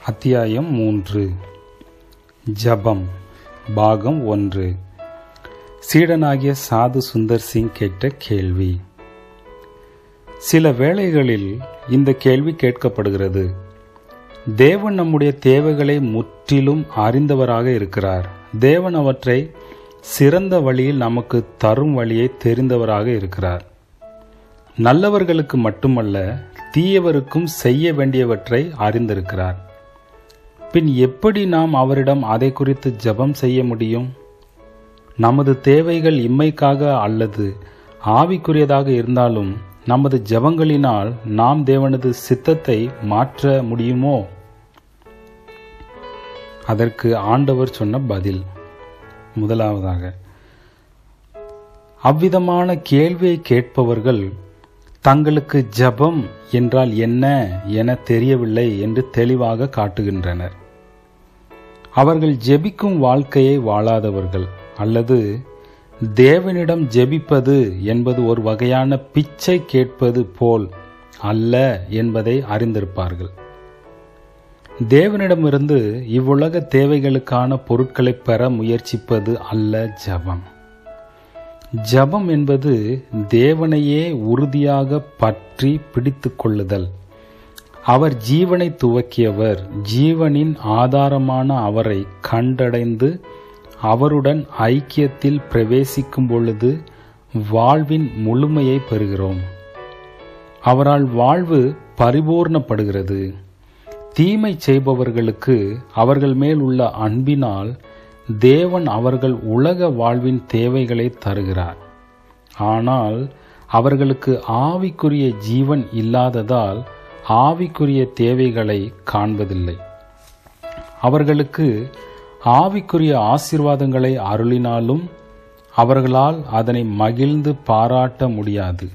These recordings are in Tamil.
அத்தியாயம் 3. ஜபம் பாகம் 1. சீடனாகிய சாது சுந்தர் சிங் கேட்ட கேள்வி. சில வேளைகளில் இந்த கேள்வி கேட்கப்படுகிறது. தேவன் நம்முடைய தேவைகளை முற்றிலும் அறிந்தவராக இருக்கிறார். தேவன் அவற்றை சிறந்த வழியில் நமக்கு தரும் வழியை தெரிந்தவராக இருக்கிறார். நல்லவர்களுக்கு மட்டுமல்ல, தீயவருக்கும் செய்ய வேண்டியவற்றை அறிந்திருக்கிறார். பின் எப்படி நாம் அவரிடம் அதை குறித்து ஜெபம் செய்ய முடியும்? நமது தேவைகள் இம்மைக்காக அல்லது ஆவிக்குரியதாக இருந்தாலும் நமது ஜெபங்களினால் நாம் தேவனது சித்தத்தை மாற்ற முடியுமோ? அதற்கு ஆண்டவர் சொன்ன பதில். முதலாவதாக, அவ்விதமான கேள்வியை கேட்பவர்கள் தங்களுக்கு ஜெபம் என்றால் என்ன என தெரியவில்லை என்று தெளிவாக காட்டுகின்றனர். அவர்கள் ஜெபிக்கும் வாழ்க்கையை வாழாதவர்கள், அல்லது தேவனிடம் ஜெபிப்பது என்பது ஒரு வகையான பிச்சை கேட்பது போல் அல்ல என்பதை அறிந்திருப்பார்கள். தேவனிடமிருந்து இவ்வுலக தேவைகளுக்கான பொருட்களை பெற முயற்சிப்பது அல்ல ஜெபம். ஜெபம் என்பது தேவனையே உறுதியாக பற்றி பிடித்து கொள்ளுதல். அவர் ஜீவனை துவக்கியவர். ஜீவனின் ஆதாரமான அவரை கண்டடைந்து அவருடன் ஐக்கியத்தில் பிரவேசிக்கும் பொழுது வாழ்வின் முழுமையை பெறுகிறோம். அவரால் வாழ்வு பரிபூர்ணப்படுகிறது. தீமை செய்பவர்களுக்கு அவர்கள் மேல் உள்ள அன்பினால் தேவன் அவர்கள் உலக வாழ்வின் தேவைகளை தருகிறார். ஆனால் அவர்களுக்கு ஆவிக்குரிய ஜீவன் இல்லாததால் ஆவிக்குரிய தேவைகளை காண்பதில்லை. அவர்களுக்கு ஆவிக்குரிய ஆசீர்வாதங்களை அருளினாலும் அவர்களால் அதனை மகிழ்ந்து பாராட்ட முடியாது.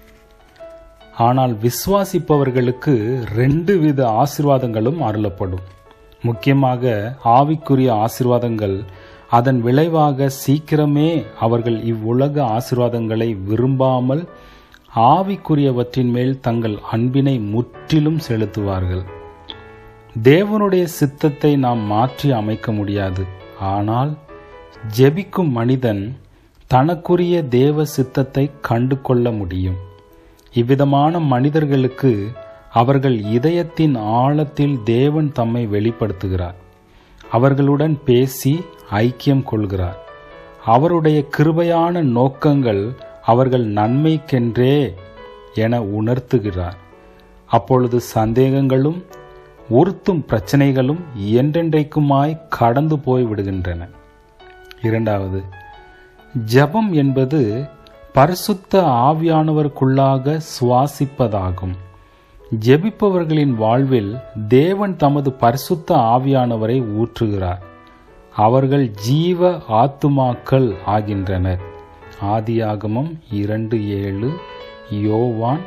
ஆனால் விசுவாசிப்பவர்களுக்கு 2 வித ஆசீர்வாதங்களும் அருளப்படும். முக்கியமாக ஆவிக்குரிய ஆசீர்வாதங்கள். அதன் விளைவாக சீக்கிரமே அவர்கள் இவ்வுலக ஆசீர்வாதங்களை விரும்பாமல் ஆவிக்குரியவற்றின் மேல் தங்கள் அன்பினை முற்றிலும் செலுத்துவார்கள். தேவனுடைய சித்தத்தை நாம் மாற்றி அமைக்க முடியாது. ஆனால் ஜெபிக்கும் மனிதன் தனக்குரிய தேவ சித்தத்தை கண்டு கொள்ள முடியும். இவ்விதமான மனிதர்களுக்கு அவர்கள் இதயத்தின் ஆழத்தில் தேவன் தம்மை வெளிப்படுத்துகிறார். அவர்களுடன் பேசி ஐக்கியம் கொள்கிறார். அவருடைய கிருபையான நோக்கங்கள் அவர்கள் நன்மைக்கென்றே என உணர்த்துகிறார். அப்பொழுது சந்தேகங்களும் உறுத்தும் பிரச்சனைகளும் என்றென்றைக்குமாய் கடந்து போய் விடுகின்றன. 2. ஜெபம் என்பது பரிசுத்த ஆவியானவருக்குள்ளாக சுவாசிப்பதாகும். ஜெபிப்பவர்களின் வாழ்வில் தேவன் தமது பரிசுத்த ஆவியானவரை ஊற்றுகிறார். அவர்கள் ஜீவ ஆத்துமாக்கள் ஆகின்றனர். ஆதியாகமம் 2:7, யோவான்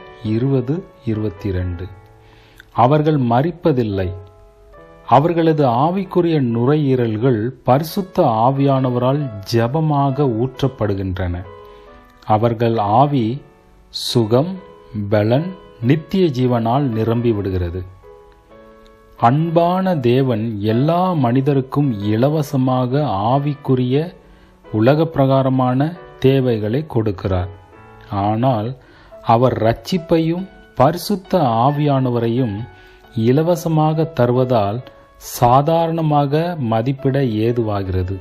20:22. அவர்கள் மரிப்பதில்லை. அவர்களது ஆவிக்குரிய நுரையீரல்கள் பரிசுத்த ஆவியானவரால் ஜெபமாக ஊற்றப்படுகின்றன. அவர்கள் ஆவி சுகம், பலன், நித்திய ஜீவனால் நிரம்பி விடுகிறது. அன்பான தேவன் எல்லா மனிதருக்கும் இலவசமாக ஆவிக்குரிய உலக பிரகாரமான தேவைகளை கொடுக்கிறார். ஆனால் அவர் இரட்சிப்பையும் பரிசுத்த ஆவியானவரையும் இலவசமாக தருவதால் சாதாரணமாக மதிப்பிட ஏதுவாகிறது.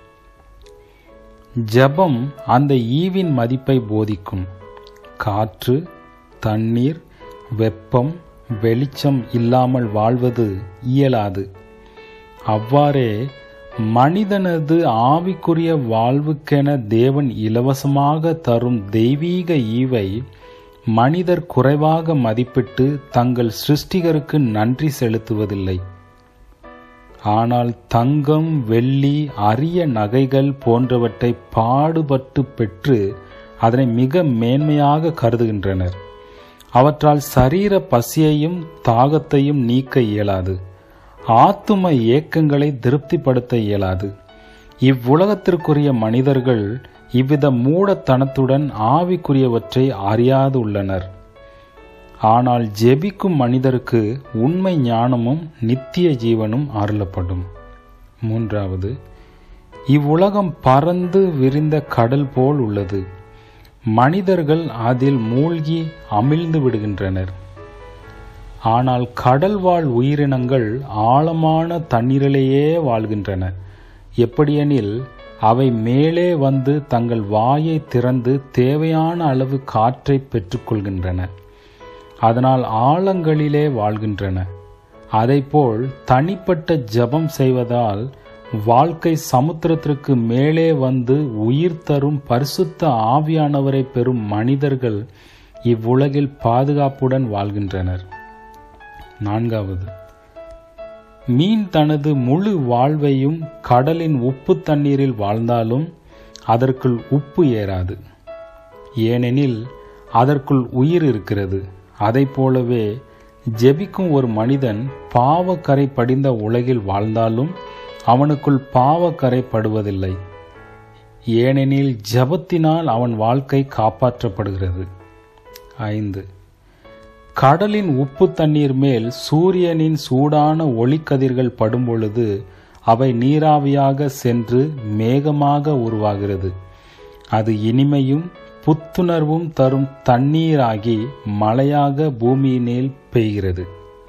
ஜெபம் அந்த ஈவின் மதிப்பை போதிக்கும். காற்று, தண்ணீர், வெப்பம், வெளிச்சம் இல்லாமல் வாழ்வது இயலாது. அவ்வாறே மனிதனது ஆவிக்குரிய வாழ்வுக்கென தேவன் இலவசமாக தரும் தெய்வீக ஈவை மனிதர் குறைவாக மதிப்பிட்டு தங்கள் சிருஷ்டிகருக்கு நன்றி செலுத்துவதில்லை. ஆனால் தங்கம், வெள்ளி, அரிய நகைகள் போன்றவற்றை பாடுபட்டு பெற்று அதனை மிக மேன்மையாக கருதுகின்றனர். அவற்றால் சரீர பசியையும் தாகத்தையும் நீக்க இயலாது. ஆத்தும ஏக்கங்களை திருப்திப்படுத்த இயலாது. இவ்வுலகத்திற்குரிய மனிதர்கள் இவ்வித மூடத்தனத்துடன் ஆவிக்குரியவற்றை அறியாது உள்ளனர். ஆனால் ஜெபிக்கும் மனிதருக்கு உண்மை ஞானமும் நித்திய ஜீவனும் அருளப்படும். 3. இவ்வுலகம் பறந்து விரிந்த கடல் போல் உள்ளது. மனிதர்கள் அதில் மூழ்கி அமிழ்ந்து விடுகின்றனர். ஆனால் கடல் வாழ் உயிரினங்கள் ஆழமான தண்ணீரிலேயே வாழ்கின்றன. எப்படியெனில் அவை மேலே வந்து தங்கள் வாயை திறந்து தேவையான அளவு காற்றை பெற்றுக்கொள்கின்றன. அதனால் ஆழங்களிலே வாழ்கின்றன. அதைப்போல் தனிப்பட்ட ஜெபம் செய்வதால் வாழ்க்கை சமுத்திரத்திற்கு மேலே வந்து உயிர் தரும் பரிசுத்த ஆவியானவரை பெறும் மனிதர்கள் இவ்வுலகில் பாதுகாப்புடன் வாழ்கின்றனர். 4. மீன் தனது முழு வாழ்வையும் கடலின் உப்பு தண்ணீரில் வாழ்ந்தாலும் அதற்குள் உப்பு ஏறாது, ஏனெனில் அதற்குள் உயிர் இருக்கிறது. அதை போலவே ஜெபிக்கும் ஒரு மனிதன் பாவக்கரை படிந்த உலகில் வாழ்ந்தாலும் அவனுக்குள் பாவக்கரை படுவதில்லை, ஏனெனில் ஜெபத்தினால் அவன் வாழ்க்கை காப்பாற்றப்படுகிறது. 5. கடலின் உப்பு தண்ணீர் மேல் சூரியனின் சூடான ஒளிக்கதிர்கள் படும்பொழுது அவை நீராவியாக சென்று மேகமாக உருவாகிறது. அது இனிமையும் புத்துணர்வும் தரும் தண்ணீராகி மழையாக பூமியினில் பெய்கிறது.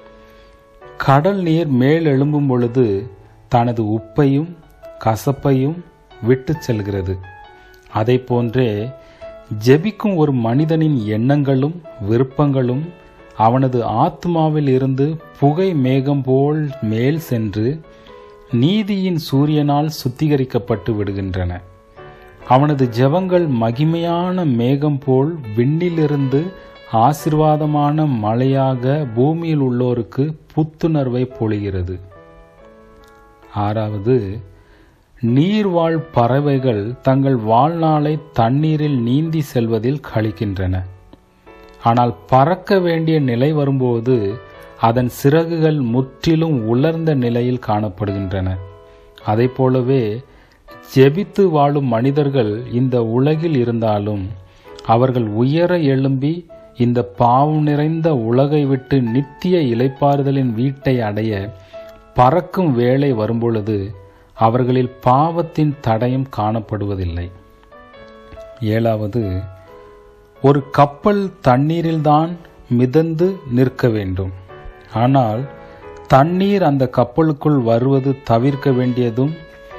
கடல் நீர் மேல் எழும்பும் பொழுது தனது உப்பையும் கசப்பையும் விட்டு செல்கிறது. அதை போன்றே ஜெபிக்கும் ஒரு மனிதனின் எண்ணங்களும் விருப்பங்களும் அவனது ஆத்மாவில் இருந்து புகை மேகம் போல் மேல் சென்று நீதியின் சூரியனால் சுத்திகரிக்கப்பட்டு விடுகின்றன. அவனது ஜெபங்கள் மகிமையான மேகம் போல் விண்ணிலிருந்து ஆசீர்வாதமான மழையாக பூமியில் உள்ளோருக்கு புத்துணர்வை பொழிகிறது. 6. நீர்வாழ் பறவைகள் தங்கள் வாழ்நாளை தண்ணீரில் நீந்தி செல்வதில் கழிக்கின்றன. ஆனால் பறக்க வேண்டிய நிலை வரும்போது அதன் சிறகுகள் முற்றிலும் உலர்ந்த நிலையில் காணப்படுகின்றன. அதை போலவே ஜெபித்து வாழும் மனிதர்கள் இந்த உலகில் இருந்தாலும் அவர்கள் உயர எழும்பி இந்த பாவம் நிறைந்த உலகை விட்டு நித்திய இளைப்பாறுதலின் வீட்டை அடைய பறக்கும் வேளை வரும்பொழுது அவர்களில் பாவத்தின் தடயம் காணப்படுவதில்லை. 7. ஒரு கப்பல் தண்ணீரில்தான் மிதந்து நிற்க வேண்டும். ஆனால் தண்ணீர் அந்த கப்பலுக்குள் வருவது தவிர்க்க வேண்டியதும்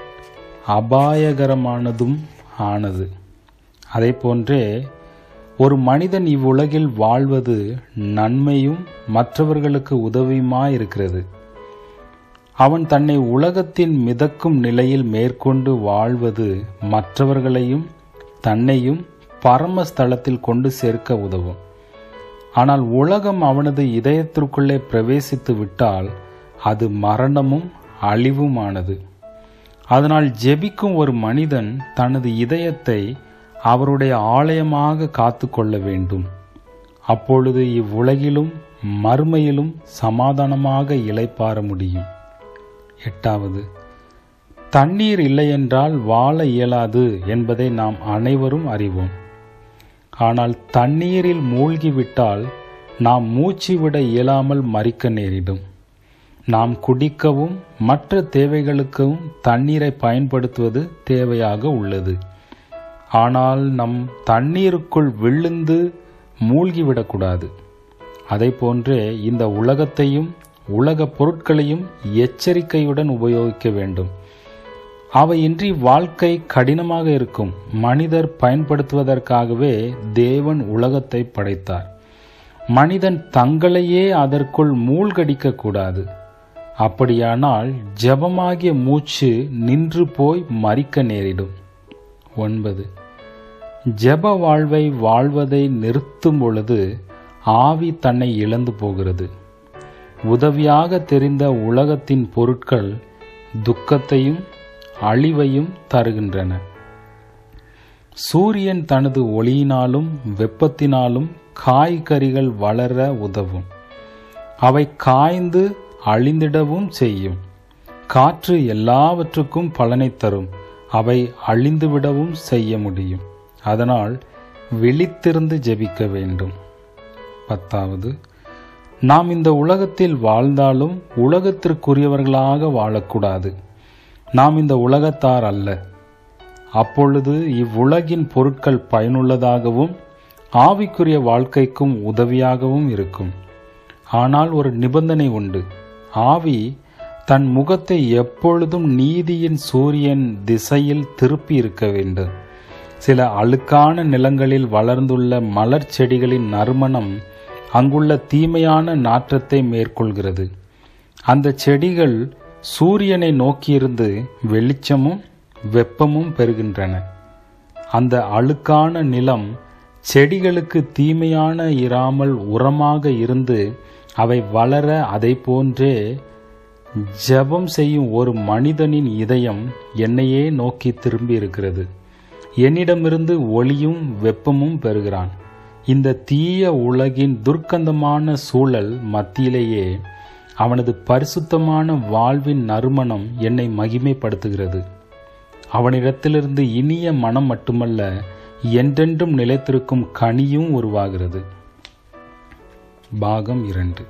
அபாயகரமானதும் ஆனது. அதை போன்றே ஒரு மனிதன் இவ்வுலகில் வாழ்வது நன்மையும் மற்றவர்களுக்கு உதவியுமாயிருக்கிறது. அவன் தன்னை உலகத்தின் மிதக்கும் நிலையில் மேற்கொண்டு வாழ்வது மற்றவர்களையும் தன்னையும் பரமஸ்தலத்தில் கொண்டு சேர்க்க உதவும். ஆனால் உலகம் அவனது இதயத்திற்குள்ளே பிரவேசித்து விட்டால் அது மரணமும் அழிவுமானது. அதனால் ஜெபிக்கும் ஒரு மனிதன் தனது இதயத்தை அவருடைய ஆலயமாக காத்து கொள்ள வேண்டும். அப்பொழுது இவ்வுலகிலும் மறுமையிலும் சமாதானமாக இளைப்பாற முடியும். 8. தண்ணீர் இல்லையென்றால் வாழ இயலாது என்பதை நாம் அனைவரும் அறிவோம். ஆனால் தண்ணீரில் மூழ்கிவிட்டால் நாம் மூச்சு விட இயலாமல் மரிக்க நேரிடும். நாம் குடிக்கவும் மற்ற தேவைகளுக்கும் தண்ணீரை பயன்படுத்துவது தேவையாக உள்ளது. ஆனால் நம் தண்ணீருக்குள் விழுந்து மூழ்கிவிடக்கூடாது. அதை போன்றே இந்த உலகத்தையும் உலக பொருட்களையும் எச்சரிக்கையுடன் உபயோகிக்க வேண்டும். அவையின்றி வாழ்க்கை கடினமாக இருக்கும். மனிதர் பயன்படுத்துவதற்காகவே தேவன் உலகத்தை படைத்தார். மனிதன் தங்களையே அதற்குள் மூழ்கடிக்க கூடாது. அப்படியானால் ஜெபமாகிய மூச்சு நின்று போய் மரிக்க நேரிடும். 9. ஜெப வாழ்வை வாழ்வதை நிறுத்தும் பொழுது ஆவி தன்னை இழந்து போகிறது. உதவியாக தெரிந்த உலகத்தின் பொருட்கள் துக்கத்தையும் அழிவையும் தருகின்றன. சூரியன் தனது ஒளியினாலும் வெப்பத்தினாலும் காய்கறிகள் வளர உதவும். அவை காய்ந்து அழிந்திடவும் செய்யும். காற்று எல்லாவற்றுக்கும் பலனை தரும். அவை அழிந்துவிடவும் செய்ய முடியும். அதனால் விழித்திருந்து ஜெபிக்க வேண்டும். 10வது, நாம் இந்த உலகத்தில் வாழ்ந்தாலும் உலகத்திற்குரியவர்களாக வாழக்கூடாது. நாம் இந்த உலகத்தார் அல்ல. அப்பொழுது இவ்வுலகின் பொருட்கள் பயனுள்ளதாகவும் ஆவிக்குரிய வாழ்க்கைக்கும் உதவியாகவும் இருக்கும். ஆனால் ஒரு நிபந்தனை உண்டு. ஆவி தன் முகத்தை எப்பொழுதும் நீதியின் சூரியன் திசையில் திருப்பி இருக்க வேண்டும். சில அழுக்கான நிலங்களில் வளர்ந்துள்ள மலர் செடிகளின் நறுமணம் அங்குள்ள தீமையான நாற்றத்தை மேற்கொள்கிறது. அந்த செடிகள் சூரியனை நோக்கியிருந்து வெளிச்சமும் வெப்பமும் பெறுகின்றன. அந்த அழுக்கான நிலம் செடிகளுக்கு தீமையான இராமல் உரமாக இருந்து அவை வளர, அதை போன்றே ஜெபம் செய்யும் ஒரு மனிதனின் இதயம் என்னையே நோக்கி திரும்பி இருக்கிறது. என்னிடமிருந்து ஒளியும் வெப்பமும் பெறுகிறான். இந்த தீய உலகின் துர்க்கந்தமான சூழல் மத்தியிலேயே அவனது பரிசுத்தமான வாழ்வின் நறுமணம் என்னை மகிமைப்படுத்துகிறது. அவனிடத்திலிருந்து இனிய மனம் மட்டுமல்ல, என்றென்றும் நிலைத்திருக்கும் கனியும் உருவாகிறது. பாகம் 2.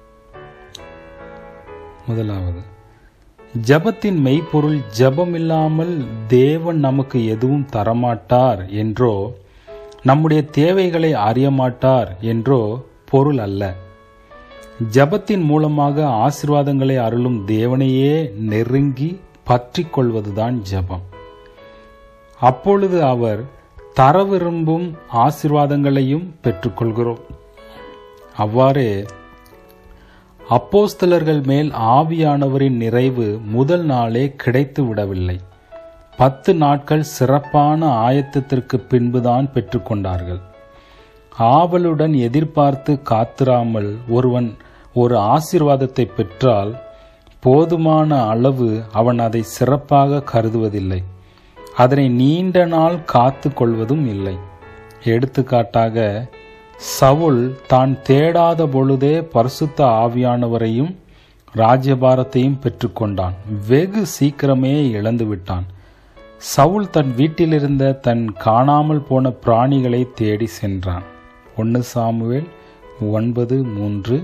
முதலாவது, ஜபத்தின் மெய்ப்பொருள் ஜபம் இல்லாமல் தேவன் நமக்கு எதுவும் தரமாட்டார் என்றோ நம்முடைய தேவைகளை அறியமாட்டார் என்றோ பொருள் அல்ல. ஜபத்தின் மூலமாக ஆசீர்வாதங்களை அருளும் தேவனையே நெருங்கி பற்றி கொள்வதுதான் ஜபம். அப்பொழுது அவர் தர விரும்பும் ஆசீர்வாதங்களையும் பெற்றுக்கொள்கிறோம். அவ்வாறே அப்போஸ்தலர்கள் மேல் ஆவியானவரின் நிறைவு முதல் நாளே கிடைத்து விடவில்லை. 10 நாட்கள் சிறப்பான ஆயத்தத்திற்கு பின்புதான் பெற்றுக்கொண்டார்கள். ஆவலுடன் எதிர்பார்த்து காத்திராமல் ஒருவன் ஒரு ஆசீர்வாதத்தை பெற்றால் போதுமான அளவு அவன் அதை சிறப்பாக கருதுவதில்லை. அதனை நீண்ட நாள் காத்து கொள்வதும் இல்லை. எடுத்துக்காட்டாக, சவுல் தான் தேடாத பொழுதே பரிசுத்த ஆவியானவரையும் ராஜ்யபாரத்தையும் பெற்றுக்கொண்டான். வெகு சீக்கிரமே இழந்துவிட்டான். சவுல் தன் வீட்டிலிருந்த தன் காணாமல் போன பிராணிகளை தேடி சென்றான். 1 சாமுவேல் 9:3,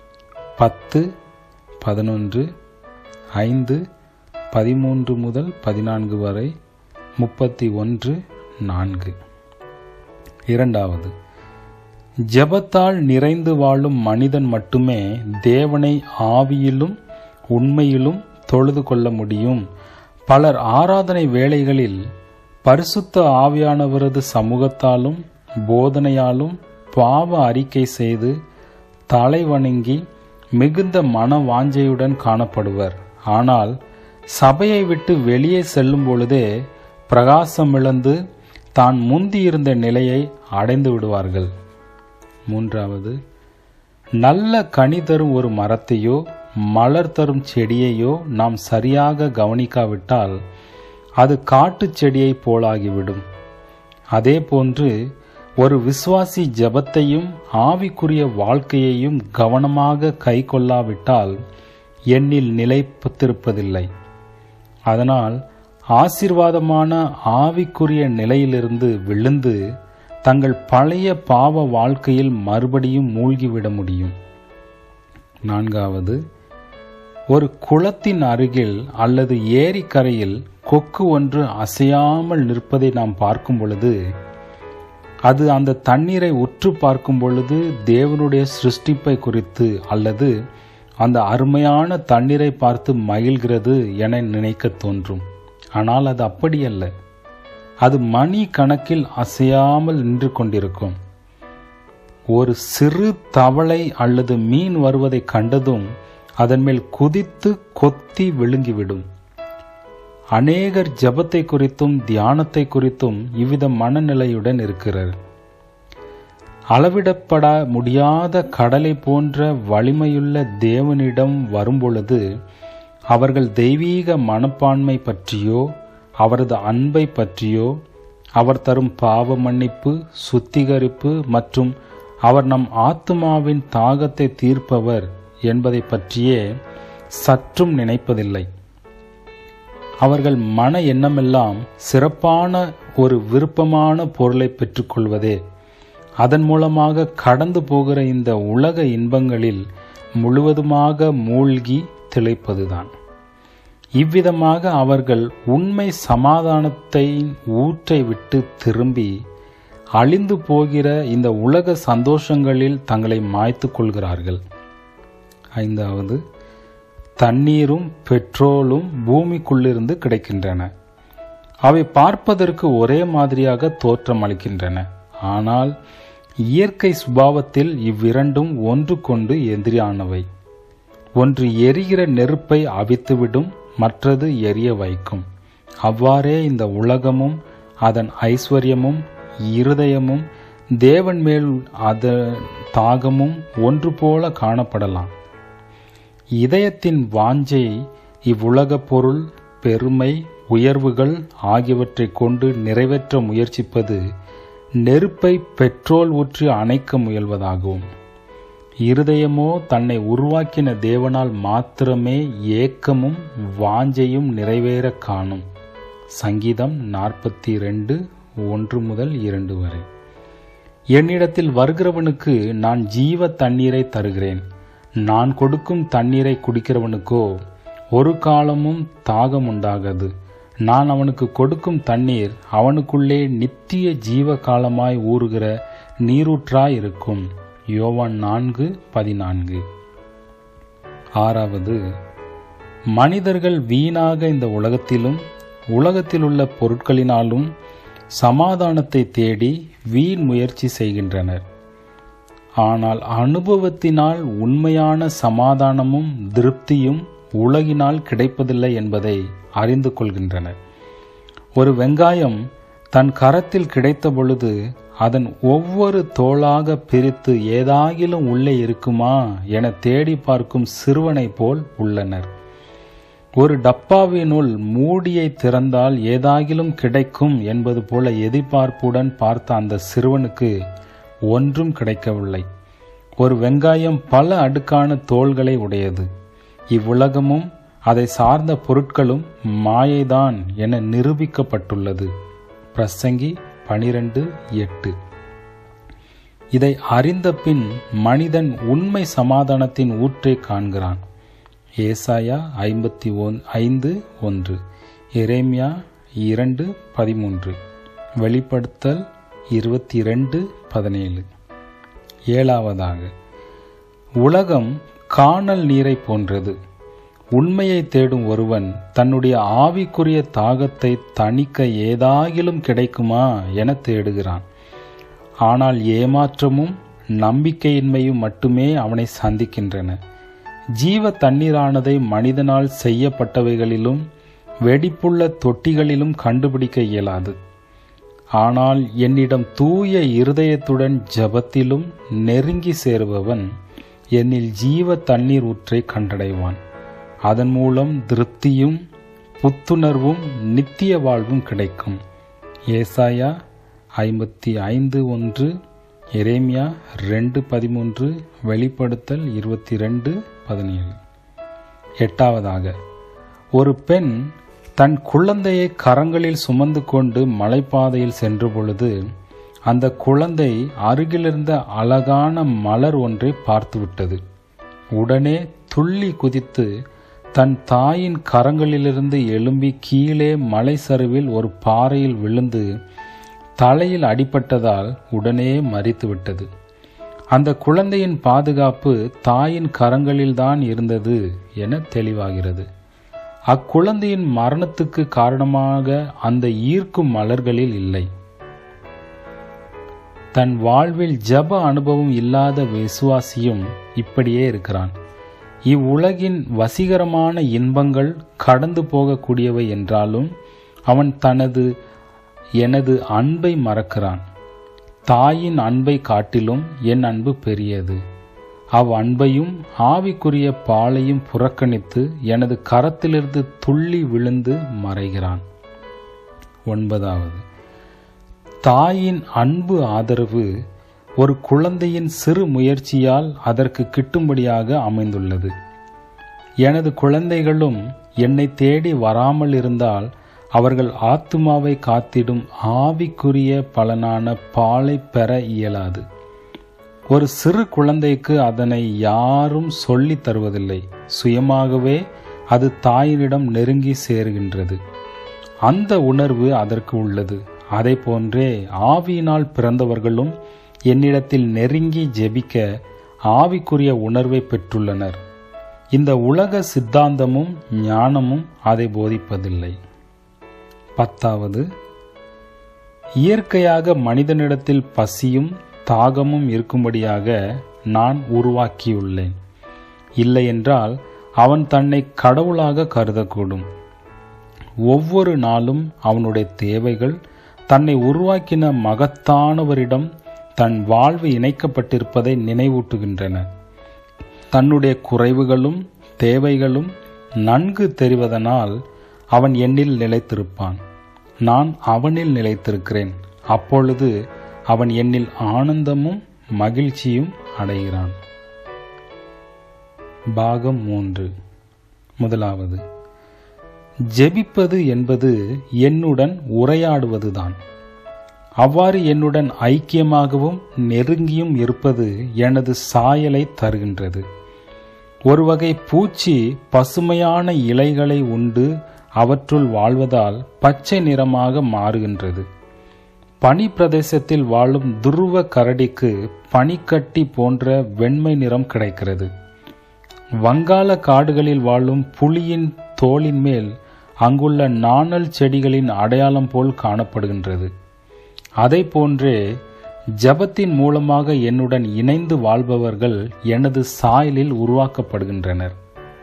10:11, 5:13 முதல் 14 வரை, 31:4. இரண்டாவது, ஜெபத்தால் நிறைந்து வாழும் மனிதன் மட்டுமே தேவனை ஆவியிலும் உண்மையிலும் தொழுது கொள்ள முடியும். பலர் ஆராதனை வேளைகளில் பரிசுத்த ஆவியானவரது சமூகத்தாலும் போதனையாலும் பாவ அறிக்கை செய்து தலை வணங்கி மிகுந்த மன வாஞ்சையுடன் காணப்படுவர். ஆனால் சபையை விட்டு வெளியே செல்லும் பொழுதே பிரகாசமிழந்து தான் முந்தியிருந்த நிலையை அடைந்து விடுவார்கள். மூன்றாவது, நல்ல கனி தரும் ஒரு மரத்தையோ மலர் தரும் செடியையோ நாம் சரியாக கவனிக்காவிட்டால் அது காட்டு செடியை போலாகிவிடும். அதே போன்று ஒரு விசுவாசி ஜெபத்தையும் ஆவிக்குரிய வாழ்க்கையையும் கவனமாக கை கொள்ளாவிட்டால் என்னில் நிலைத்திருப்பதில்லை. அதனால் ஆசீர்வாதமான ஆவிக்குரிய நிலையிலிருந்து விழுந்து தங்கள் பழைய பாவ வாழ்க்கையில் மறுபடியும் மூழ்கிவிட முடியும். நான்காவது, ஒரு குளத்தின் அருகில் அல்லது ஏரிக்கரையில் கொக்கு ஒன்று அசையாமல் நிற்பதை நாம் பார்க்கும் பொழுது, அது அந்த தண்ணீரை உற்று பார்க்கும் பொழுது தேவனுடைய சிருஷ்டிப்பை குறித்து அல்லது அந்த அருமையான தண்ணீரை பார்த்து மகிழ்கிறது என நினைக்க தோன்றும். ஆனால் அது அப்படியல்ல. அது மணி கணக்கில் அசையாமல் நின்று கொண்டிருக்கும். ஒரு சிறு தவளை அல்லது மீன் வருவதை கண்டதும் அதன் மேல் குதித்து கொத்தி விழுங்கிவிடும். அநேகர் ஜெபத்தை குறித்தும் தியானத்தை குறித்தும் இவ்வித மனநிலையுடன் இருக்கிறார். அளவிடப்பட முடியாத கடலை போன்ற வலிமையுள்ள தேவனிடம் வரும்பொழுது அவர்கள் தெய்வீக மனப்பான்மை பற்றியோ அவரது அன்பை பற்றியோ அவர் தரும் பாவ மன்னிப்பு, சுத்திகரிப்பு மற்றும் அவர் நம் ஆத்துமாவின் தாகத்தை தீர்ப்பவர் என்பதை பற்றியே சற்றும் நினைப்பதில்லை. அவர்கள் மன எண்ணமெல்லாம் சிறப்பான ஒரு விருப்பமான பொருளை பெற்றுக்கொள்வதே. அதன் மூலமாக கடந்து போகிற இந்த உலக இன்பங்களில் முழுவதுமாக மூழ்கி திளைப்பதுதான். இவ்விதமாக அவர்கள் உண்மை சமாதானத்தை ஊற்றை விட்டு திரும்பி அழிந்து போகிற இந்த உலக சந்தோஷங்களில் தங்களை மாய்த்து கொள்கிறார்கள். 5வது, தண்ணீரும் பெட்ரோலும் பூமிக்குள்ளிருந்து கிடைக்கின்றன. அவை பார்ப்பதற்கு ஒரே மாதிரியாக தோற்றம் அளிக்கின்றன. ஆனால் இயற்கை சுபாவத்தில் இவ்விரண்டும் ஒன்றுக்கொண்டு எதிரானவை. ஒன்று எரிகிற நெருப்பை அவித்துவிடும், மற்றது எரிய வைக்கும். அவ்வாறே இந்த உலகமும் அதன் ஐஸ்வர்யமும் இருதயமும் தேவன் மேல் அதன் தாகமும் ஒன்று போல காணப்படலாம். இதயத்தின் வாஞ்சை இவ்வுலக பொருள், பெருமை, உயர்வுகள் ஆகியவற்றை கொண்டு நிறைவேற்ற முயற்சிப்பது நெருப்பை பெட்ரோல் ஊற்றி அணைக்க முயல்வதாகும். இருதயமோ தன்னை உருவாக்கின தேவனால் மாத்திரமே ஏக்கமும் வாஞ்சையும் நிறைவேற காணும். சங்கீதம் 42, 1-2 வரை. என்னிடத்தில் வருகிறவனுக்கு நான் ஜீவ தண்ணீரை தருகிறேன். நான் கொடுக்கும் தண்ணீரை குடிக்கிறவனுக்கோ ஒரு காலமும் தாகம் உண்டாகாது. நான் அவனுக்கு கொடுக்கும் தண்ணீர் அவனுக்குள்ளே நித்திய ஜீவ காலமாய் ஊறுகிற நீரூற்றாய் இருக்கும். யோவான் 4:14. 6வது, மனிதர்கள் வீணாக இந்த உலகத்திலும் உலகத்திலுள்ள பொருட்களினாலும் சமாதானத்தை தேடி வீண் முயற்சி செய்கின்றனர். ஆனால் அனுபவத்தினால் உண்மையான சமாதானமும் திருப்தியும் உலகினால் கிடைப்பதில்லை என்பதை அறிந்து கொள்கின்றனர். ஒரு வெங்காயம் தன் கரத்தில் கிடைத்த பொழுது அதன் ஒவ்வொரு தோளாக பிரித்து ஏதாகிலும் உள்ளே இருக்குமா என தேடி பார்க்கும் சிறுவனை போல் உள்ளனர். ஒரு டப்பாவினுள் மூடியை திறந்தால் ஏதாகிலும் கிடைக்கும் என்பது போல எதிர்பார்ப்புடன் பார்த்த அந்த சிறுவனுக்கு ஒன்றும் கிடைக்கவில்லை. ஒரு வெங்காயம் பல அடுக்கான தோள்களை உடையது. இவ்வுலகமும் அதை சார்ந்த பொருட்களும் மாயைதான் என நிரூபிக்கப்பட்டுள்ளது. பிரசங்கி 12:8. இதை அறிந்த பின் மனிதன் உண்மை சமாதானத்தின் ஊற்றை காண்கிறான். ஏசாயா 55:1, எரேமியா 2:13, வெளிப்படுத்தல் 22:17. 7வதாக, உலகம் கானல் நீரை போன்றது. உண்மையை தேடும் ஒருவன் தன்னுடைய ஆவிக்குரிய தாகத்தை தணிக்க ஏதாகிலும் கிடைக்குமா என தேடுகிறான். ஆனால் ஏமாற்றமும் நம்பிக்கையின்மையும் மட்டுமே அவனை சந்திக்கின்றன. ஜீவ தண்ணீரானதை மனிதனால் செய்யப்பட்டவைகளிலும் வெடிப்புள்ள தொட்டிகளிலும் கண்டுபிடிக்க இயலாது. ஆனால் என்னிடம் தூய இருதயத்துடன் ஜபத்திலும் நெருங்கி சேருபவன் என்னில் ஜீவ தண்ணீர் ஊற்றை கண்டடைவான். அதன் மூலம் திருப்தியும் புத்துணர்வும் நித்திய வாழ்வும் கிடைக்கும். ஏசாயா 55:1, எரேமியா 2:13, வெளிப்படுத்தல் 22:17. 8வதாக, ஒரு பெண் தன் குழந்தையை கரங்களில் சுமந்து கொண்டு மலைப்பாதையில் சென்ற பொழுது அந்த குழந்தை அருகிலிருந்த அழகான மலர் ஒன்றை பார்த்துவிட்டது. உடனே துள்ளி குதித்து தன் தாயின் கரங்களிலிருந்து எழும்பி கீழே மலை சரிவில் ஒரு பாறையில் விழுந்து தலையில் அடிபட்டதால் உடனே மரித்துவிட்டது. அந்த குழந்தையின் பாதுகாப்பு தாயின் கரங்களில்தான் இருந்தது என தெளிவாகிறது. அக்குழந்தையின் மரணத்துக்கு காரணமாக அந்த ஈர்க்கும் மலர்களில் இல்லை. தன் வாழ்வில் ஜப அனுபவம் இல்லாத விசுவாசியும் இப்படியே இருக்கிறான். இவ்வுலகின் வசீகரமான இன்பங்கள் கடந்து போகக்கூடியவை என்றாலும் அவன் எனது அன்பை மறக்கிறான். தாயின் அன்பை காட்டிலும் என் அன்பு பெரியது. அவ்வன்பையும் ஆவிக்குரிய பாலையும் புறக்கணித்து எனது கரத்திலிருந்து துள்ளி விழுந்து மறைகிறான். 9வது, தாயின் அன்பு ஆதரவு ஒரு குழந்தையின் சிறு முயற்சியால் அதற்கு கிட்டும்படியாக அமைந்துள்ளது. எனது குழந்தைகளும் என்னை தேடி வராமல் இருந்தால் அவர்கள் ஆத்துமாவை காத்திடும் ஆவிக்குரிய பலனான பாலை பெற இயலாது. ஒரு சிறு குழந்தைக்கு அதனை யாரும் சொல்லித் தருவதில்லை. சுயமாகவே அது தாயினிடம் நெருங்கி சேருகின்றது. அந்த உணர்வு அதற்கு உள்ளது. அதை போன்றே ஆவியினால் பிறந்தவர்களும் என்னிடத்தில் நெருங்கி ஜெபிக்க ஆவிக்குரிய உணர்வை பெற்றுள்ளனர். இந்த உலக சித்தாந்தமும் ஞானமும் அதை போதிப்பதில்லை. 10வது, இயற்கையாக மனிதனிடத்தில் பசியும் தாகமும் இருக்கும்படியாக நான் உருவாக்கியுள்ளேன். இல்லையென்றால் அவன் தன்னை கடவுளாக கருதக்கூடும். ஒவ்வொரு நாளும் அவனுடைய தேவைகள் தன்னை உருவாக்கின மகத்தானவரிடம் தன் வாழ்வு இணைக்கப்பட்டிருப்பதை நினைவூட்டுகின்றன. தன்னுடைய குறைவுகளும் தேவைகளும் நன்கு தெரிவதனால் அவன் என்னில் நிலைத்திருப்பான். நான் அவனில் நிலைத்திருக்கிறேன். அப்பொழுது அவன் என்னில் ஆனந்தமும் மகிழ்ச்சியும் அடைகிறான். பாகம் 3. 1. ஜெபிப்பது என்பது என்னுடன் உரையாடுவதுதான். அவ்வாறு என்னுடன் ஐக்கியமாகவும் நெருங்கியும் இருப்பது எனது சாயலை தருகின்றது. ஒரு வகை பூச்சி பசுமையான இலைகளை உண்டு அவற்றுள் வாழ்வதால் பச்சை நிறமாக மாறுகின்றது. பனி பிரதேசத்தில் வாழும் துருவ கரடிக்கு பனிக்கட்டி போன்ற வெண்மை நிறம் கிடைக்கிறது. வங்காள காடுகளில் வாழும் புலியின் தோளின் மேல் அங்குள்ள நாணல் செடிகளின் அடையாளம் போல் காணப்படுகின்றது. அதை போன்றே ஜபத்தின் மூலமாக என்னுடன் இணைந்து வாழ்பவர்கள் எனது சாயலில் உருவாக்கப்படுகின்றனர்.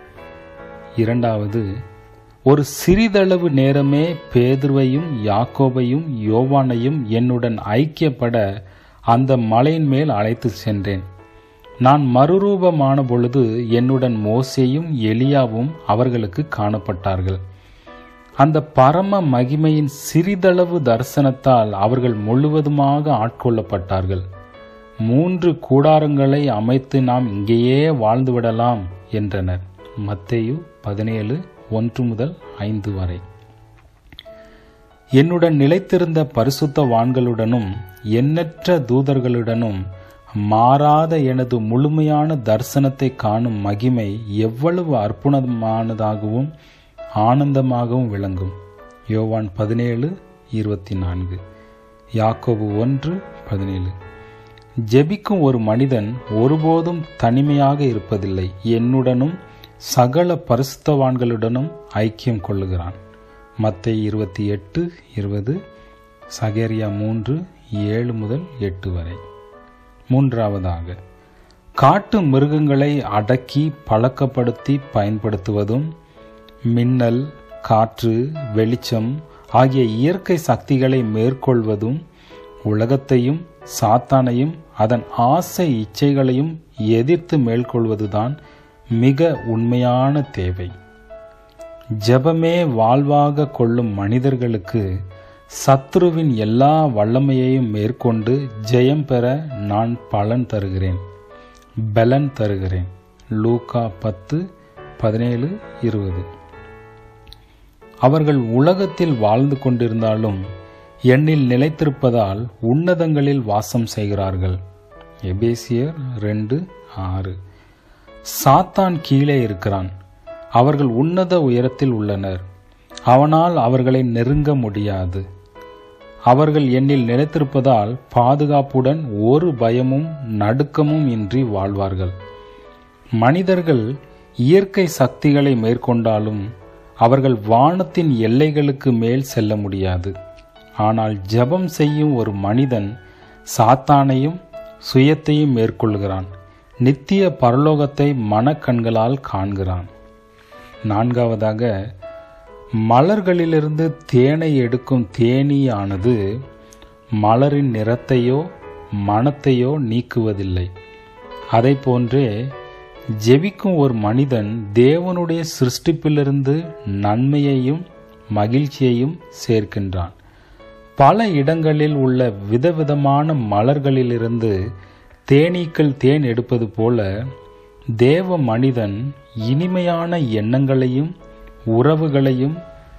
2. ஒரு சிறிதளவு நேரமே பேதுருவையும் யாக்கோபையும் யோவானையும் என்னுடன் ஐக்கியப்பட அந்த மலையின் மேல் அழைத்து சென்றேன். நான் மறுரூபமான பொழுது என்னுடன் மோசேயும் எலியாவும் அவர்களுக்கு காணப்பட்டார்கள். அந்த பரம மகிமையின் சிறிதளவு தரிசனத்தால் அவர்கள் முழுவதுமாக ஆட்கொள்ளப்பட்டார்கள். 3 கூடாரங்களை அமைத்து நாம் இங்கேயே வாழ்ந்துவிடலாம் என்றனர். மத்தேயு 17:1-5 என்னுடன் நிலைத்திருந்த பரிசுத்தவான்களுடனும் எண்ணற்ற தூதர்களுடனும் மாறாத எனது முழுமையான தரிசனத்தை காணும் மகிமை எவ்வளவு அற்புதமானதாகவும் ஆனந்தமாகவும் விளங்கும். யோவான் 17:24, யாக்கோபு 1:17. ஜெபிக்கும் ஒரு மனிதன் ஒருபோதும் தனிமையாக இருப்பதில்லை. என்னுடனும் சகல பரிசுத்தவான்களுடனும் ஐக்கியம் கொள்ளுகிறான். மத்தேயு 28:20, சகரியா 3:7-8. 3. காட்டு மிருகங்களை அடக்கி பழக்கப்படுத்தி பயன்படுத்துவதும் மின்னல், காற்று, வெளிச்சம் ஆகிய இயற்கை சக்திகளை மேற்கொள்வதும் உலகத்தையும் சாத்தானையும் அதன் ஆசை இச்சைகளையும் எதிர்த்து மேற்கொள்வதுதான் மிக உண்மையான தேவை. ஜெபமே வாழ்வாக கொள்ளும் மனிதர்களுக்கு சத்ருவின் எல்லா வல்லமையையும் மேற்கொண்டு ஜெயம் பெற நான் பலன் தருகிறேன். லூக்கா 10:17-20. அவர்கள் உலகத்தில் வாழ்ந்து கொண்டிருந்தாலும் என்னில் நிலைத்திருப்பதால் உன்னதங்களில் வாசம் செய்கிறார்கள். எபேசியர் 2:6. சாத்தான் கீழே இருக்கிறான். அவர்கள் உன்னத உயரத்தில் உள்ளனர். அவனால் அவர்களை நெருங்க முடியாது. அவர்கள் என்னில் நிலைத்திருப்பதால் பாதுகாப்புடன் ஒரு பயமும் நடுக்கமும் இன்றி வாழ்வார்கள். மனிதர்கள் இயற்கை சக்திகளை மேற்கொண்டாலும் அவர்கள் வானத்தின் எல்லைகளுக்கு மேல் செல்ல முடியாது. ஆனால் ஜெபம் செய்யும் ஒரு மனிதன் சாத்தானையும் சுயத்தையும் மேற்கொள்கிறான். நித்திய பரலோகத்தை மனக்கண்களால் காண்கிறான். 4. மலர்களிலிருந்து தேனை எடுக்கும் தேனீயானது மலரின் நிறத்தையோ மணத்தையோ நீக்குவதில்லை. அதை போன்றே ஜெபிக்கும் ஒரு மனிதன் தேவனுடைய சிருஷ்டிப்பிலிருந்து நன்மையையும் மகிழ்ச்சியையும் சேர்க்கின்றான். பல இடங்களில் உள்ள விதவிதமான மலர்களிலிருந்து தேனீக்கள் தேன் எடுப்பது போல தேவ மனிதன் இனிமையான எண்ணங்களையும் உறவுகளையும்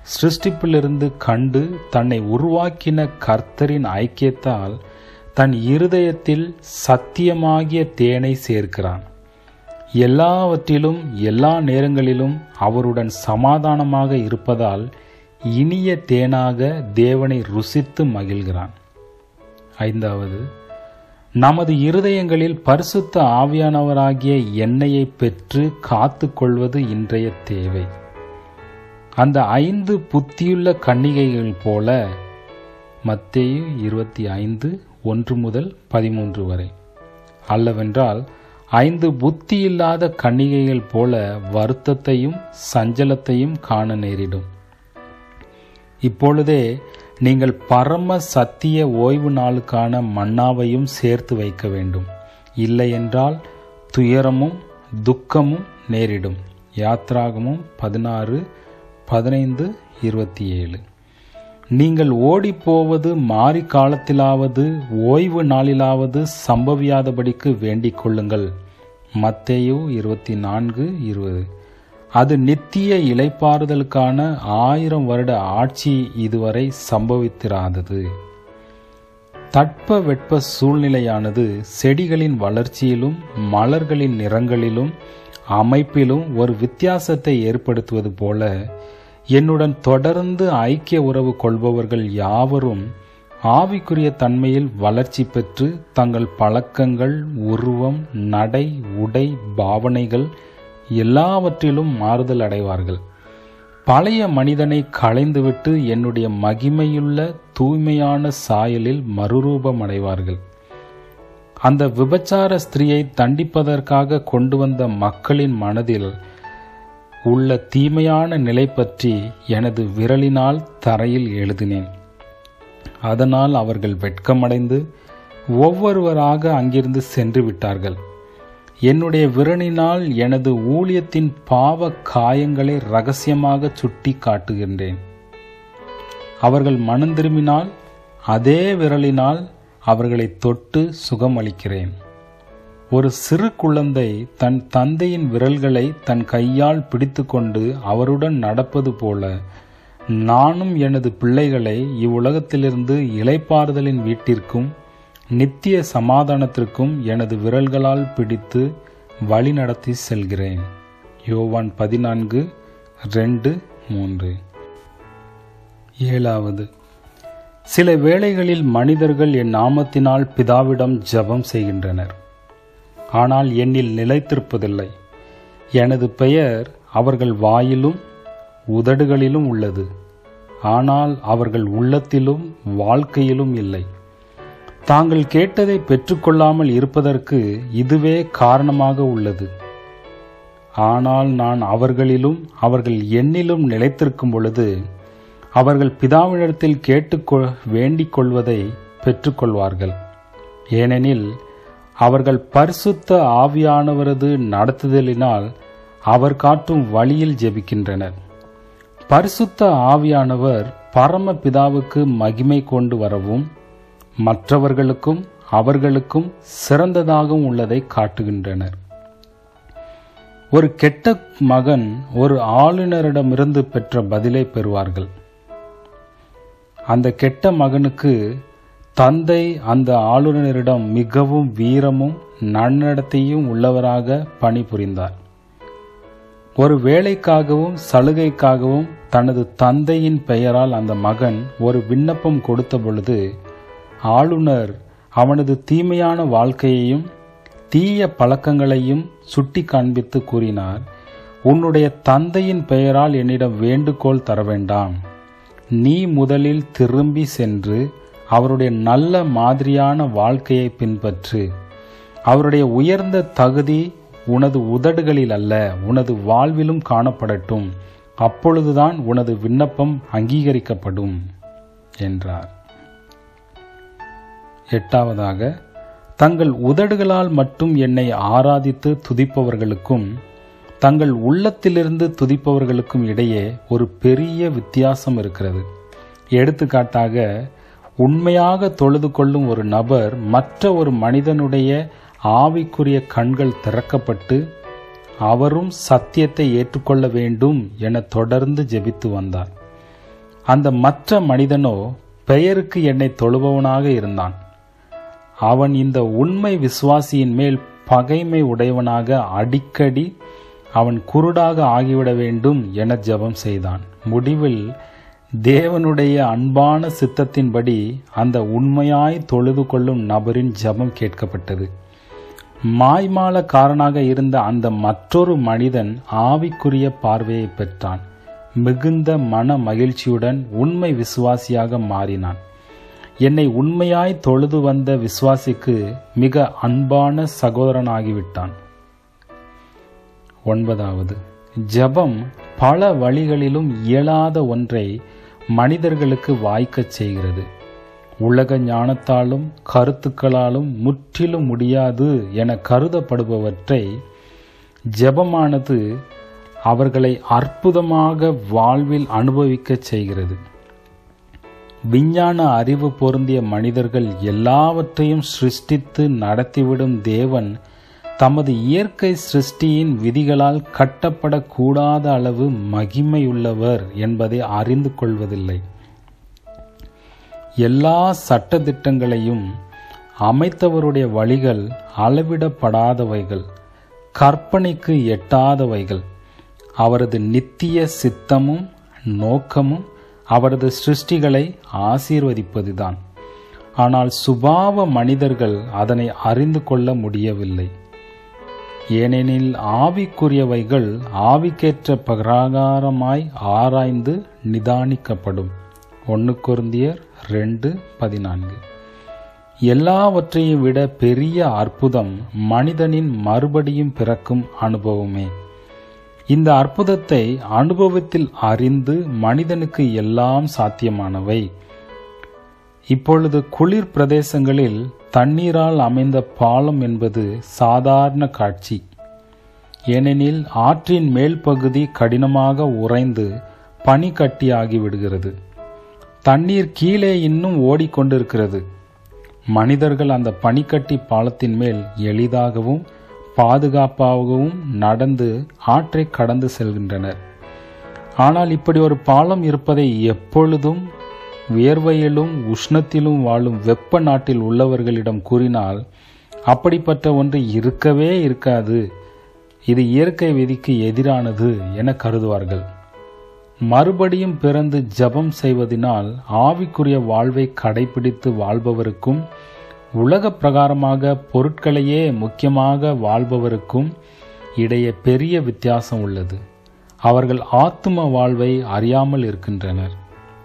சிருஷ்டிப்பிலிருந்து கண்டு தன்னை உருவாக்கின கர்த்தரின் ஐக்கியத்தால் தன் இருதயத்தில் சத்தியமாகிய தேனை சேர்க்கிறான். எல்லாவற்றிலும் எல்லா நேரங்களிலும் அவருடன் சமாதானமாக இருப்பதால் இனிய தேனாக தேவனை ருசித்து மகிழ்கிறான். 5வது, நமது இருதயங்களில் பரிசுத்த ஆவியானவராகிய எண்ணெயை பெற்று காத்து கொள்வது இன்றைய தேவை. அந்த 5 புத்தியுள்ள கன்னிகைகள் போல, மத்தேயு 25:1-13 வரை, அல்லவென்றால் 5 புத்தியில்லாத கன்னிகைகள் போல வருத்தத்தையும் சஞ்சலத்தையும் காண நேரிடும். இப்பொழுதே நீங்கள் பரம சத்திய ஓய்வு நாளுக்கான மன்னாவையும் சேர்த்து வைக்க வேண்டும். இல்லையென்றால் துயரமும் துக்கமும் நேரிடும். யாத்ராகமும் 16:15-27. நீங்கள் ஓடிப்போவது மாறி காலத்திலாவது ஓய்வு நாளிலாவது சம்பவியாதபடிக்கு வேண்டிக் கொள்ளுங்கள். மத்தேயு 24:20. அது நித்திய இளைப்பாறுதலுக்கான 1000 வருட ஆட்சி இதுவரை சம்பவித்திராதது. தட்ப வெட்ப சூழ்நிலையானது செடிகளின் வளர்ச்சியிலும் மலர்களின் நிறங்களிலும் அமைப்பிலும் ஒரு வித்தியாசத்தை ஏற்படுத்துவது போல, என்னுடன் தொடர்ந்து ஐக்கிய உறவு கொள்பவர்கள் யாவரும் ஆவிக்குரிய தன்மையில் வளர்ச்சி பெற்று தங்கள் பழக்கங்கள், உருவம், நடை, உடை, பாவனைகள் எல்லாவற்றிலும் மாறுதல் அடைவார்கள். பழைய மனிதனை களைந்துவிட்டு என்னுடைய மகிமையுள்ள தூய்மையான சாயலில் மறுரூபம் அடைவார்கள். அந்த விபச்சார ஸ்திரீயை தண்டிப்பதற்காக கொண்டு வந்த மக்களின் மனதில் உள்ள தீமையான நிலை பற்றி எனது விரலினால் தரையில் எழுதினேன். அதனால் அவர்கள் வெட்கமடைந்து ஒவ்வொருவராக அங்கிருந்து சென்று விட்டார்கள். என்னுடைய விரலினால் எனது ஊழியத்தின் பாவ காயங்களை இரகசியமாக சுட்டி காட்டுகின்றேன். அவர்கள் மனம் திரும்பினால் அதே விரலினால் அவர்களை தொட்டு சுகமளிக்கிறேன். ஒரு சிறு குழந்தை தன் தந்தையின் விரல்களை தன் கையால் பிடித்து கொண்டு அவருடன் நடப்பது போல, நானும் எனது பிள்ளைகளை இவ்வுலகத்திலிருந்து இளைப்பாறுதலின் வீட்டிற்கும் நித்திய சமாதானத்திற்கும் எனது விரல்களால் பிடித்து வழி நடத்தி செல்கிறேன். யோவான் 14:2-3. 7வது, சில வேளைகளில் மனிதர்கள் என் நாமத்தினால் பிதாவிடம் ஜெபம் செய்கின்றனர், ஆனால் என்னில் நிலைத்திருப்பதில்லை. எனது பெயர் அவர்கள் வாயிலும் உதடுகளிலும் உள்ளது, ஆனால் அவர்கள் உள்ளத்திலும் வாழ்க்கையிலும் இல்லை. தாங்கள் கேட்டதை பெற்றுக்கொள்ளாமல் இருப்பதற்கு இதுவே காரணமாக உள்ளது. ஆனால் நான் அவர்களிலும் அவர்கள் என்னிலும் நிலைத்திருக்கும் பொழுது அவர்கள் பிதாவினிடத்தில் வேண்டிக் கொள்வதை பெற்றுக்கொள்வார்கள். ஏனெனில் அவர்கள் பரிசுத்த ஆவியானவரது நடத்துதலினால் அவர் காட்டும் வழியில் ஜெபிக்கின்றனர். பரிசுத்த ஆவியானவர் பரம பிதாவுக்கு மகிமை கொண்டு வரவும் மற்றவர்களுக்கும் அவர்களுக்கும் சிறந்ததாகவும் உள்ளதை காட்டுகின்றனர். ஒரு கெட்ட மகன் ஒரு ஆளுநரிடமிருந்து பெற்ற பதிலை பெறுவார்கள். அந்த கெட்ட மகனுக்கு தந்தை அந்த ஆளுநரிடம் மிகவும் வீரமும் நன்னடத்தையும் உள்ளவராக பணிபுரிந்தார். ஒரு வேலைக்காகவும் சலுகைக்காகவும் தனது தந்தையின் பெயரால் அந்த மகன் ஒரு விண்ணப்பம் கொடுத்த பொழுது ஆளுநர் அவனது தீமையான வாழ்க்கையையும் தீய பழக்கங்களையும் சுட்டி காண்பித்து கூறினார், உன்னுடைய தந்தையின் பெயரால் என்னிடம் வேண்டுகோள் தர வேண்டாம். நீ முதலில் திரும்பி சென்று அவருடைய நல்ல மாதிரியான வாழ்க்கையை பின்பற்று. அவருடைய உயர்ந்த தகுதி உனது உதடுகளில் அல்ல, உனது வாழ்விலும் காணப்படட்டும். அப்பொழுதுதான் உனது விண்ணப்பம் அங்கீகரிக்கப்படும் என்றார். 8வதாக, தங்கள் உதடுகளால் மட்டும் என்னை ஆராதித்து துதிப்பவர்களுக்கும் தங்கள் உள்ளத்திலிருந்து துதிப்பவர்களுக்கும் இடையே ஒரு பெரிய வித்தியாசம் இருக்கிறது. எடுத்துக்காட்டாக, உண்மையாக தொழுது கொள்ளும் ஒரு நபர் மற்ற ஒரு மனிதனுடைய ஆவிக்குரிய கண்கள் திறக்கப்பட்டு அவரும் சத்தியத்தை ஏற்றுக்கொள்ள வேண்டும் என தொடர்ந்து ஜெபித்து வந்தார். அந்த மற்ற மனிதனோ பெயருக்கு என்னை தொழுபவனாக இருந்தான். அவன் இந்த உண்மை விசுவாசியின் மேல் பகைமை உடையவனாக அடிக்கடி அவன் குருடாக ஆகிவிட வேண்டும் என ஜெபம் செய்தான். முடிவில் தேவனுடைய அன்பான சித்தத்தின்படி அந்த உண்மையாய் தொழுது கொள்ளும் நபரின் ஜெபம் கேட்கப்பட்டது. மாய்மாலக்காரனாக இருந்த அந்த மற்றொரு மனிதன் ஆவிக்குரிய பார்வையை பெற்றான். மிகுந்த மன மகிழ்ச்சியுடன் உண்மை விசுவாசியாக மாறினான். என்னை உண்மையாய் தொழுது வந்த விசுவாசிக்கு மிக அன்பான சகோதரனாகிவிட்டான். 9. ஜெபம் பல வழிகளிலும் இயலாத ஒன்றை மனிதர்களுக்கு வாய்க்கச் செய்கிறது. உலக ஞானத்தாலும் கருத்துக்களாலும் முற்றிலும் முடியாது என கருதப்படுபவற்றை ஜெபமானது அவர்களை அற்புதமாக வாழ்வில் அனுபவிக்கச் செய்கிறது. விஞ்ஞான அறிவு பொருந்திய மனிதர்கள் எல்லாவற்றையும் சிருஷ்டித்து நடத்திவிடும் தேவன் தமது இயற்கை சிருஷ்டியின் விதிகளால் கட்டப்படக்கூடாத அளவு மகிமையுள்ளவர் என்பதை அறிந்து கொள்வதில்லை. எல்லா சட்டதிட்டங்களையும் அமைத்தவருடைய வழிகள் அளவிடப்படாதவைகள், கற்பனைக்கு எட்டாதவைகள். அவரது நித்திய சித்தமும் நோக்கமும் அவரது சிருஷ்டிகளை ஆசீர்வதிப்பதுதான். ஆனால் சுபாவ மனிதர்கள் அதனை அறிந்து கொள்ள முடியவில்லை. ஏனெனில் ஆவிக்குரியவைகள் ஆவிக்கேற்ற பிரகாரமாய் ஆராய்ந்து நிதானிக்கப்படும். 1 கொரிந்தியர் 2:14. எல்லாவற்றையும் விட பெரிய அற்புதம் மனிதனின் மறுபடியும் பிறக்கும் அனுபவமே. இந்த அற்புதத்தை அனுபவத்தில் அறிந்து மனிதனுக்கு எல்லாம் சாத்தியமானவை. இப்பொழுது குளிர் பிரதேசங்களில் தண்ணீரால் அமைந்த பாலம் என்பது சாதாரண காட்சி. ஏனெனில் ஆற்றின் மேல் பகுதி கடினமாக உறைந்து பனி கட்டியாகிவிடுகிறது. தண்ணீர் கீழே இன்னும் ஓடிக்கொண்டிருக்கிறது. மனிதர்கள் அந்த பனிக்கட்டி பாலத்தின் மேல் எளிதாகவும் பாதுகாப்பாகவும் நடந்து ஆற்றை கடந்து செல்கின்றனர். ஆனால் இப்படி ஒரு பாலம் இருப்பதை எப்பொழுதும் வியர்வையிலும் உஷ்ணத்திலும் வாழும் வெப்ப நாட்டில் உள்ளவர்களிடம் கூறினால் அப்படிப்பட்ட ஒன்று இருக்கவே இருக்காது, இது இயற்கை விதிக்கு எதிரானது என கருதுவார்கள். மறுபடியும் பிறந்து ஜெபம் செய்வதனால் ஆவிக்குரிய வாழ்வை கடைபிடித்து வாழ்பவருக்கும் உலக பிரகாரமாக பொருட்களையே முக்கியமாக வாழ்பவருக்கும் இடையே பெரிய வித்தியாசம் உள்ளது. அவர்கள் ஆத்தும வாழ்வை அறியாமல் இருக்கின்றனர்.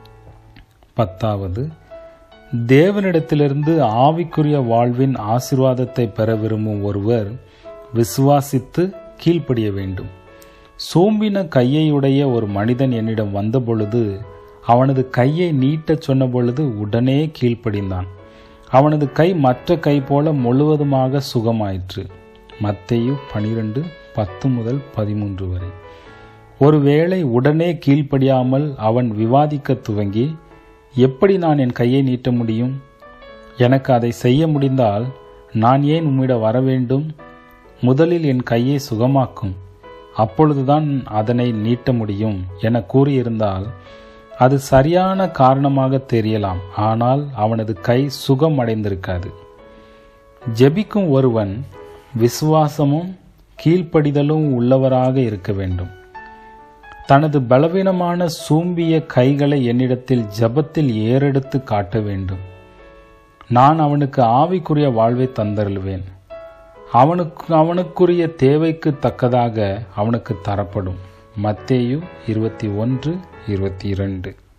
10. தேவனிடத்திலிருந்து ஆவிக்குரிய வாழ்வின் ஆசீர்வாதத்தை பெற விரும்பும் ஒருவர் விசுவாசித்து கீழ்ப்படிய வேண்டும். சோம்பின கையையுடைய ஒரு மனிதன் என்னிடம் வந்தபொழுது அவனது கையை நீட்டச் சொன்னபொழுது உடனே கீழ்ப்படிந்தான். அவனது கை மற்ற கை போல முழுவதுமாக சுகமாயிற்று. மத்தேயு 12:10-13 வரை. ஒருவேளை உடனே கீழ்ப்படியாமல் அவன் விவாதிக்க துவங்கி, எப்படி நான் என் கையை நீட்ட முடியும்? எனக்கு அதை செய்ய முடிந்தால் நான் ஏன் உம்மிடம் வர வேண்டும்? முதலில் என் கையை சுகமாக்கும், அப்பொழுதுதான் அதனை நீட்ட முடியும் என கூறியிருந்தால் அது சரியான காரணமாக தெரியலாம். ஆனால் அவனது கை சுகம் அடைந்திருக்காது. ஜெபிக்கும் ஒருவன் விசுவாசமும் கீழ்ப்படிதலும் உள்ளவராக இருக்க வேண்டும். தனது பலவீனமான சூம்பிய கைகளை என்னிடத்தில் ஜெபத்தில் ஏறெடுத்து காட்ட வேண்டும். நான் அவனுக்கு ஆவிக்குரிய வாழ்வை தந்தருள்வேன். அவனுக்குரிய தேவைக்கு தக்கதாக அவனுக்கு தரப்படும். மத்தேயு 21:22.